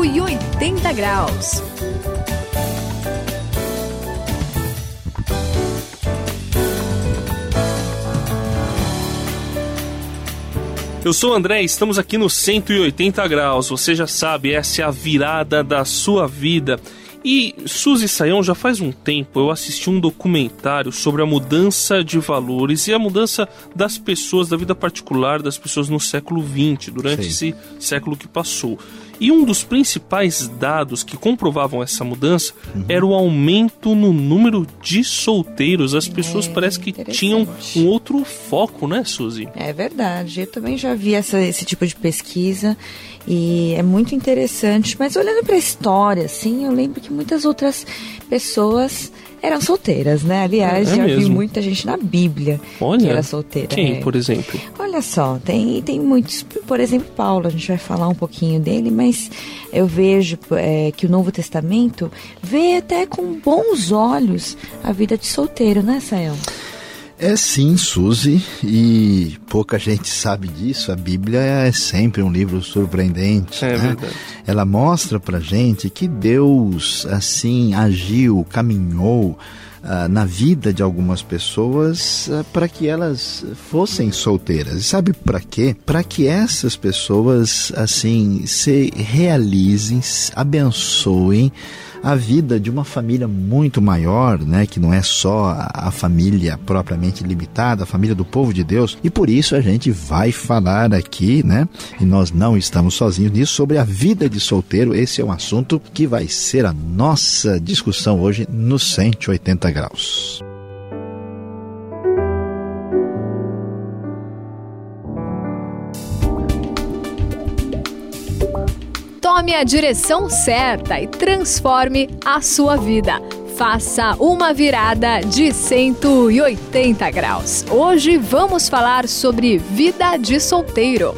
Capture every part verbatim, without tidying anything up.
e oitenta graus. Eu sou o André e estamos aqui no cento e oitenta graus. Você já sabe, essa é a virada da sua vida. E, Suzy Saião, já faz um tempo eu assisti um documentário sobre a mudança de valores e a mudança das pessoas, da vida particular das pessoas no século vinte, durante Sim. esse século que passou. E um dos principais dados que comprovavam essa mudança uhum. era o aumento no número de solteiros. As pessoas é, parece que tinham um outro foco, né, Suzy? É verdade. Eu também já vi essa, esse tipo de pesquisa e é muito interessante. Mas olhando para a história, assim, eu lembro que muitas outras pessoas eram solteiras, né? Aliás, é, é já mesmo. vi muita gente na Bíblia Olha, que era solteira. Quem, é. por exemplo? Olha só, tem, tem muitos. Por exemplo, Paulo, a gente vai falar um pouquinho dele, mas eu vejo é, que o Novo Testamento vê até com bons olhos a vida de solteiro, né, Saião? É sim, Suzy, e pouca gente sabe disso. A Bíblia é sempre um livro surpreendente. É né? verdade. Ela mostra pra gente que Deus, assim, agiu, caminhou uh, na vida de algumas pessoas uh, para que elas fossem solteiras. E sabe para quê? Para que essas pessoas, assim, se realizem, abençoem a vida de uma família muito maior, né, que não é só a, a família propriamente limitada, a família do povo de Deus. E por isso a gente vai falar aqui, né, e nós não estamos sozinhos nisso, sobre a vida de solteiro. Esse é um assunto que vai ser a nossa discussão hoje no cento e oitenta graus. Tome a direção certa e transforme a sua vida. Faça uma virada de cento e oitenta graus. Hoje vamos falar sobre vida de solteiro.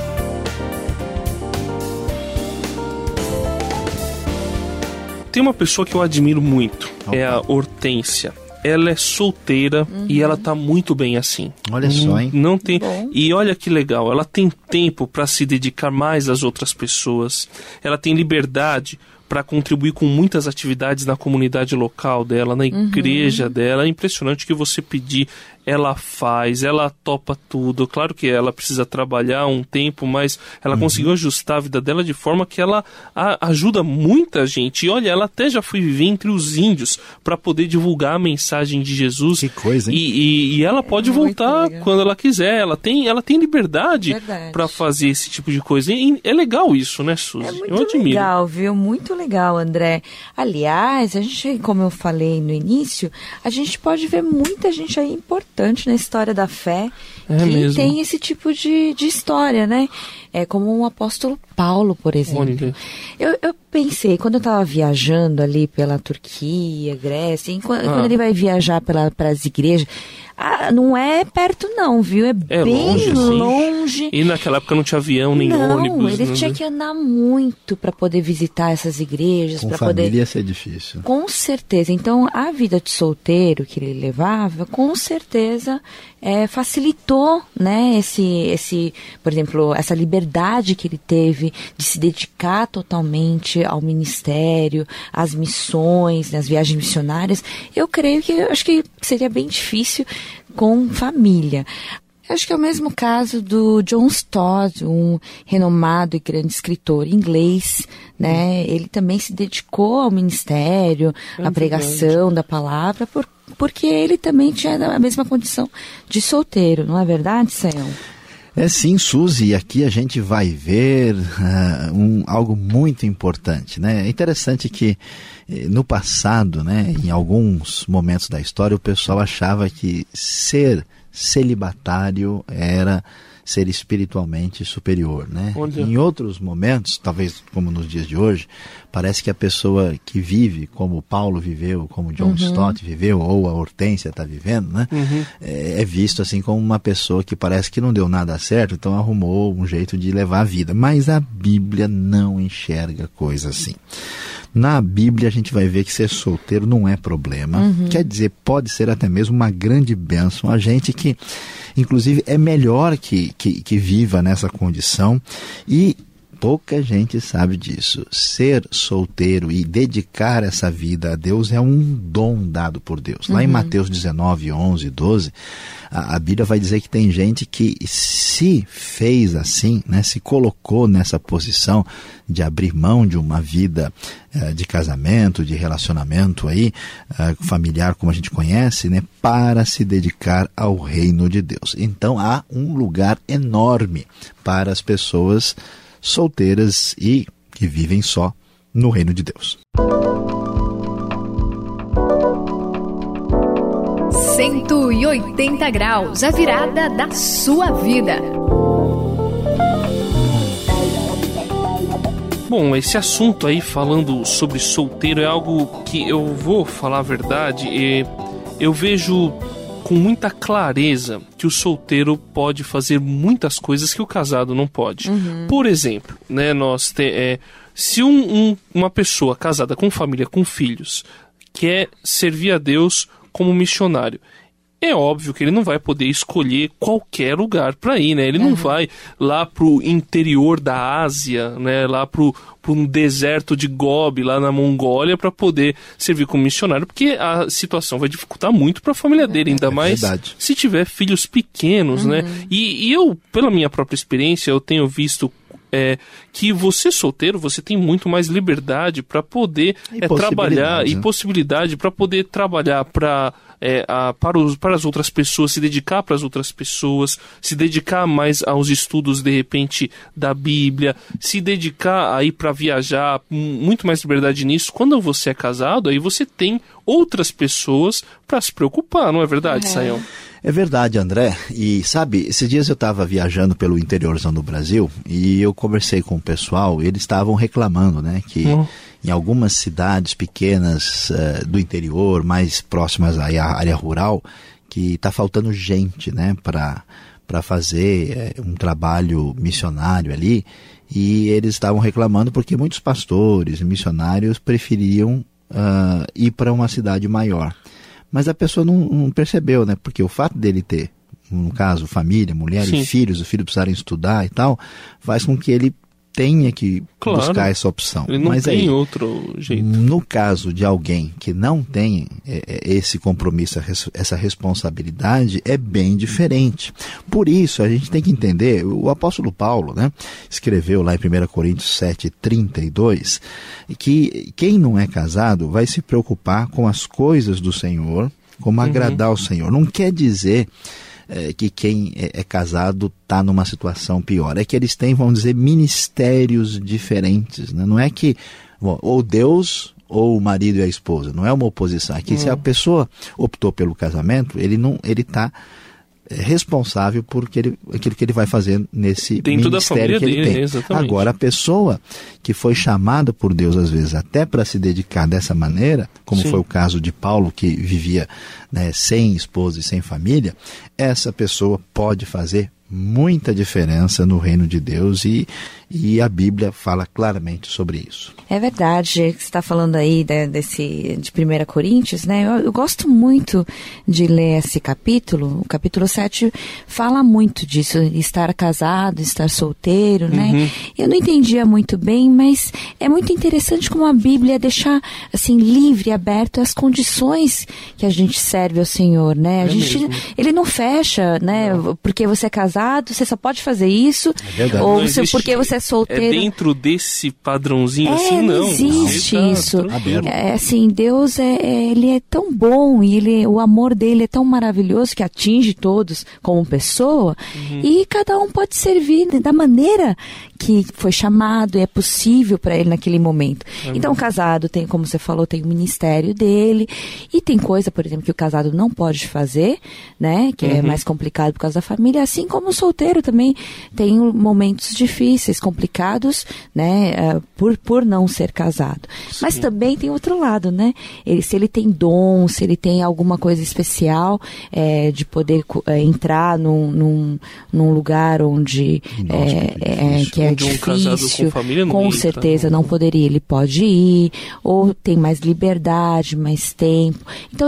Tem uma pessoa que eu admiro muito, Opa. é a Hortência. Ela é solteira uhum. e ela tá muito bem assim. Olha só, hein? Não tem... Bom. E olha que legal, ela tem tempo para se dedicar mais às outras pessoas. Ela tem liberdade para contribuir com muitas atividades na comunidade local dela, na igreja uhum. dela. É impressionante que você pedir, ela faz, ela topa tudo. Claro que ela precisa trabalhar um tempo, mas ela uhum. conseguiu ajustar a vida dela de forma que ela a, ajuda muita gente. E olha, ela até já foi viver entre os índios para poder divulgar a mensagem de Jesus. Que coisa, hein? E, e, e ela pode é voltar quando ela quiser. Ela tem, ela tem liberdade para fazer esse tipo de coisa. E é legal isso, né, Suzy? É muito eu admiro. legal, viu? Muito legal, André. Aliás, a gente, como eu falei no início, a gente pode ver muita gente aí importante na história da fé é que mesmo. tem esse tipo de, de história, né? É como o apóstolo Paulo, por exemplo. Eu, eu pensei, quando eu estava viajando ali pela Turquia, Grécia, quando, ah. quando ele vai viajar para as igrejas, ah, não é perto não, viu? É, é bem longe, longe. E naquela época não tinha avião, nem não, ônibus. Não, ele né? tinha que andar muito para poder visitar essas igrejas. Com pra família poder... ia ser difícil. Com certeza. Então, a vida de solteiro que ele levava, com certeza, é, facilitou, né, esse, esse, por exemplo, essa liberdade que ele teve de se dedicar totalmente ao ministério, às missões, às viagens missionárias. Eu creio que, acho que seria bem difícil com família. Acho que é o mesmo caso do John Stott, um renomado e grande escritor inglês, né? Ele também se dedicou ao ministério, é à pregação verdade. da palavra, por, porque ele também tinha a mesma condição de solteiro, não é verdade, Saião? É sim, Suzy, e aqui a gente vai ver uh, um, algo muito importante, né? É interessante que eh, no passado, né, em alguns momentos da história, o pessoal achava que ser celibatário era ser espiritualmente superior, né? Onde? Em outros momentos, talvez como nos dias de hoje, parece que a pessoa que vive como Paulo viveu, como John uhum. Stott viveu, ou a Hortência está vivendo, né? Uhum. É, é visto assim como uma pessoa que parece que não deu nada certo, então arrumou um jeito de levar a vida. Mas a Bíblia não enxerga coisa assim. Na Bíblia a gente vai ver que ser solteiro não é problema. Uhum. Quer dizer, pode ser até mesmo uma grande bênção. A gente que, inclusive, é melhor que, que, que viva nessa condição. E pouca gente sabe disso. Ser solteiro e dedicar essa vida a Deus é um dom dado por Deus. Lá uhum. em Mateus dezenove, onze, doze, a, a Bíblia vai dizer que tem gente que se fez assim, né, se colocou nessa posição de abrir mão de uma vida uh, de casamento, de relacionamento aí, uh, familiar, como a gente conhece, né, para se dedicar ao reino de Deus. Então há um lugar enorme para as pessoas solteiras e que vivem só no reino de Deus. cento e oitenta graus, a virada da sua vida. Bom, esse assunto aí falando sobre solteiro é algo que eu vou falar a verdade, e eu vejo com muita clareza que o solteiro pode fazer muitas coisas que o casado não pode. Uhum. Por exemplo, né, nós te, é, se um, um, uma pessoa casada com família, com filhos, quer servir a Deus como missionário, é óbvio que ele não vai poder escolher qualquer lugar para ir, né? Ele uhum. não vai lá pro interior da Ásia, né? Lá pro, pro um deserto de Gobi, lá na Mongólia, para poder servir como missionário, porque a situação vai dificultar muito para a família dele, ainda é mais verdade. Se tiver filhos pequenos, uhum. né? E, e eu, pela minha própria experiência, eu tenho visto É, que você solteiro, você tem muito mais liberdade para poder é, trabalhar, e possibilidade para poder trabalhar para é, a, para, os, para as outras pessoas, se dedicar para as outras pessoas, se dedicar mais aos estudos, de repente, da Bíblia, se dedicar aí para viajar, muito mais liberdade nisso. Quando você é casado, aí você tem outras pessoas para se preocupar, não é verdade, é. Sayão? É verdade, André. E sabe, esses dias eu estava viajando pelo interiorzão do Brasil e eu conversei com o pessoal e eles estavam reclamando, né, que uhum. em algumas cidades pequenas uh, do interior, mais próximas à área rural, que está faltando gente, né, para para fazer uh, um trabalho missionário ali, e eles estavam reclamando porque muitos pastores e missionários preferiam uh, ir para uma cidade maior. Mas a pessoa não, não percebeu, né? Porque o fato dele ter, no caso, família, mulher Sim. e filhos, os filhos precisarem estudar e tal, faz com que ele tenha que claro. buscar essa opção. Ele não Mas tem aí, outro jeito. No caso de alguém que não tem é, esse compromisso, essa responsabilidade, é bem diferente. Por isso, a gente tem que entender, o apóstolo Paulo, né, escreveu lá em primeira Coríntios sete, trinta e dois, que quem não é casado vai se preocupar com as coisas do Senhor, como agradar uhum. ao Senhor. Não quer dizer É, que quem é, é casado está numa situação pior. É que eles têm, vamos dizer, ministérios diferentes, né? Não é que bom, ou Deus ou o marido e a esposa. Não é uma oposição. É que hum. se a pessoa optou pelo casamento, ele não, ele está responsável por aquele, aquilo que ele vai fazer nesse Dentro ministério da que ele dele, tem. Exatamente. Agora, a pessoa que foi chamada por Deus, às vezes, até para se dedicar dessa maneira, como Sim. foi o caso de Paulo, que vivia, né, sem esposa e sem família, essa pessoa pode fazer muita diferença no reino de Deus, e, e a Bíblia fala claramente sobre isso. É verdade, você está falando aí de, desse, de primeira Coríntios, né? Eu, eu gosto muito de ler esse capítulo. O capítulo sete fala muito disso, estar casado, estar solteiro, uhum. né? Eu não entendia muito bem, mas é muito interessante como a Bíblia deixa assim, livre, aberto as condições que a gente serve ao Senhor, né? A é gente, ele não fecha, né? Não. Porque você é casado, você só pode fazer isso, é ou você, porque você é solteiro. É dentro desse padrãozinho é, assim, não. Não existe não. isso. É, assim, Deus é, é, ele é tão bom, e ele, o amor dele é tão maravilhoso que atinge todos como pessoa, uhum. e cada um pode servir da maneira que foi chamado e é possível para ele naquele momento. Uhum. Então, o casado tem, como você falou, tem o ministério dele, e tem coisa, por exemplo, que o casado não pode fazer, né, que uhum. é mais complicado por causa da família, assim como o solteiro também tem momentos difíceis, complicados, né, uh, por, por não ser casado. Sim. Mas também tem outro lado, né, ele, se ele tem dom, se ele tem alguma coisa especial, é, de poder é, entrar num, num, num lugar onde Nossa, é, é, que é onde difícil, um com, família não com entra, certeza não. não poderia, ele pode ir, ou tem mais liberdade, mais tempo, então ele pode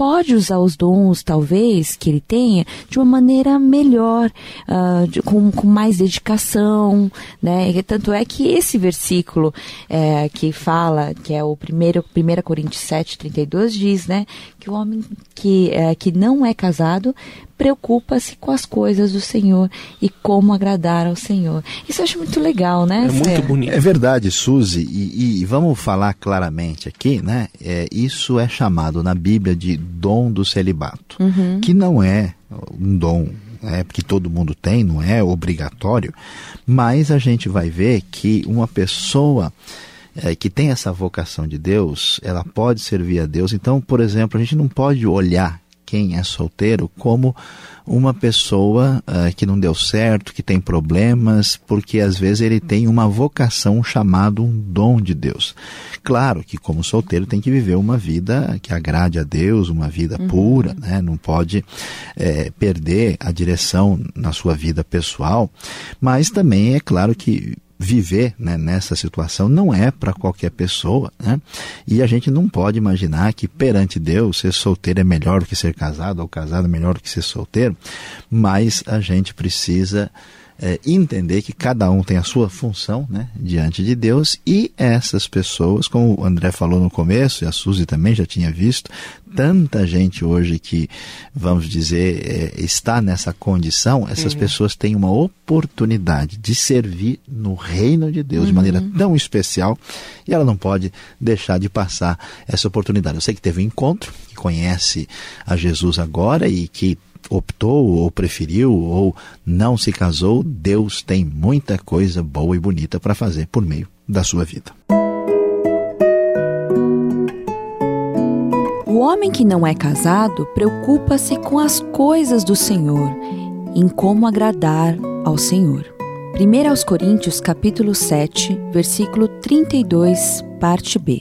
pode usar os dons, talvez, que ele tenha, de uma maneira melhor, uh, de, com, com mais dedicação, né? E tanto é que esse versículo é, que fala, que é o primeiro, primeira Coríntios sete, trinta e dois, diz, né, que o homem que, é, que não é casado preocupa-se com as coisas do Senhor e como agradar ao Senhor. Isso eu acho muito legal, né? É muito bonito. É verdade, Suzy, e, e vamos falar claramente aqui, né? É, isso é chamado na Bíblia de dom do celibato, uhum. que não é um dom, é, que todo mundo tem, não é obrigatório, mas a gente vai ver que uma pessoa é, que tem essa vocação de Deus, ela pode servir a Deus. Então, por exemplo, a gente não pode olhar quem é solteiro como uma pessoa uh, que não deu certo, que tem problemas, porque às vezes ele tem uma vocação, um chamado, um dom de Deus. Claro que como solteiro tem que viver uma vida que agrade a Deus, uma vida uhum. pura, né? Não pode é, perder a direção na sua vida pessoal, mas também é claro que viver, né, nessa situação não é para qualquer pessoa, né? E a gente não pode imaginar que perante Deus ser solteiro é melhor do que ser casado, ou casado é melhor do que ser solteiro, mas a gente precisa é, entender que cada um tem a sua função, né, diante de Deus, e essas pessoas, como o André falou no começo, e a Suzy também já tinha visto, tanta gente hoje que, vamos dizer, é, está nessa condição, essas uhum. pessoas têm uma oportunidade de servir no reino de Deus uhum. de maneira tão especial, e ela não pode deixar de passar essa oportunidade. Eu sei que teve um encontro, que conhece a Jesus agora e que optou ou preferiu ou não se casou. Deus tem muita coisa boa e bonita para fazer por meio da sua vida. O homem que não é casado preocupa-se com as coisas do Senhor, em como agradar ao Senhor. primeira aos Coríntios, capítulo sete, versículo trinta e dois, parte B.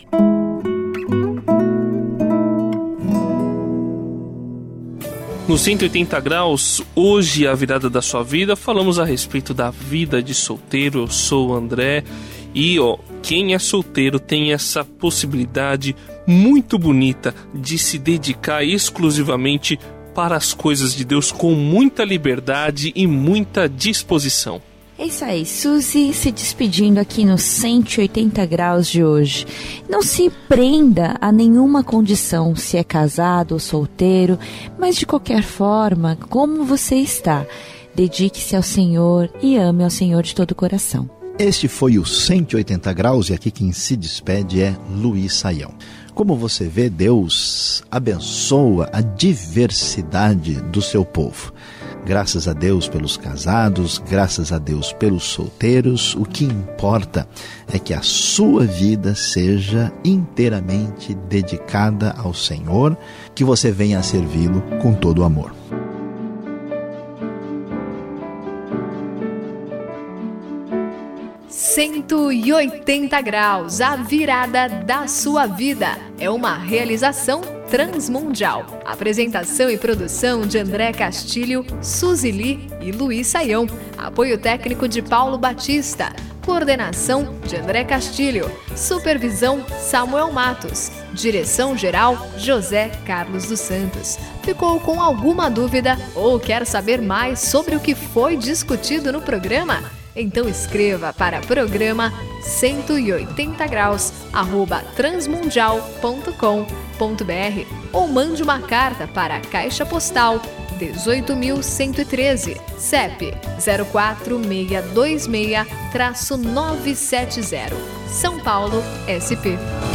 No cento e oitenta graus, hoje a virada da sua vida, falamos a respeito da vida de solteiro. Eu sou o André e ó, quem é solteiro tem essa possibilidade muito bonita de se dedicar exclusivamente para as coisas de Deus com muita liberdade e muita disposição. É isso aí, Suzy se despedindo aqui no cento e oitenta graus de hoje. Não se prenda a nenhuma condição, se é casado ou solteiro, mas de qualquer forma, como você está, dedique-se ao Senhor e ame ao Senhor de todo o coração. Este foi o cento e oitenta graus e aqui quem se despede é Luiz Saião. Como você vê, Deus abençoa a diversidade do seu povo. Graças a Deus pelos casados, graças a Deus pelos solteiros. O que importa é que a sua vida seja inteiramente dedicada ao Senhor, que você venha a servi-lo com todo o amor. cento e oitenta graus, a virada da sua vida. É uma realização transmundial. Apresentação e produção de André Castilho, Suzy Lee e Luiz Saião. Apoio técnico de Paulo Batista. Coordenação de André Castilho. Supervisão Samuel Matos. Direção-geral José Carlos dos Santos. Ficou com alguma dúvida ou quer saber mais sobre o que foi discutido no programa? Então escreva para programa cento e oitenta graus arroba transmundial ponto com ponto br ou mande uma carta para a Caixa Postal dezoito mil cento e treze, C E P zero quatro seis dois seis nove sete zero, São Paulo, S P.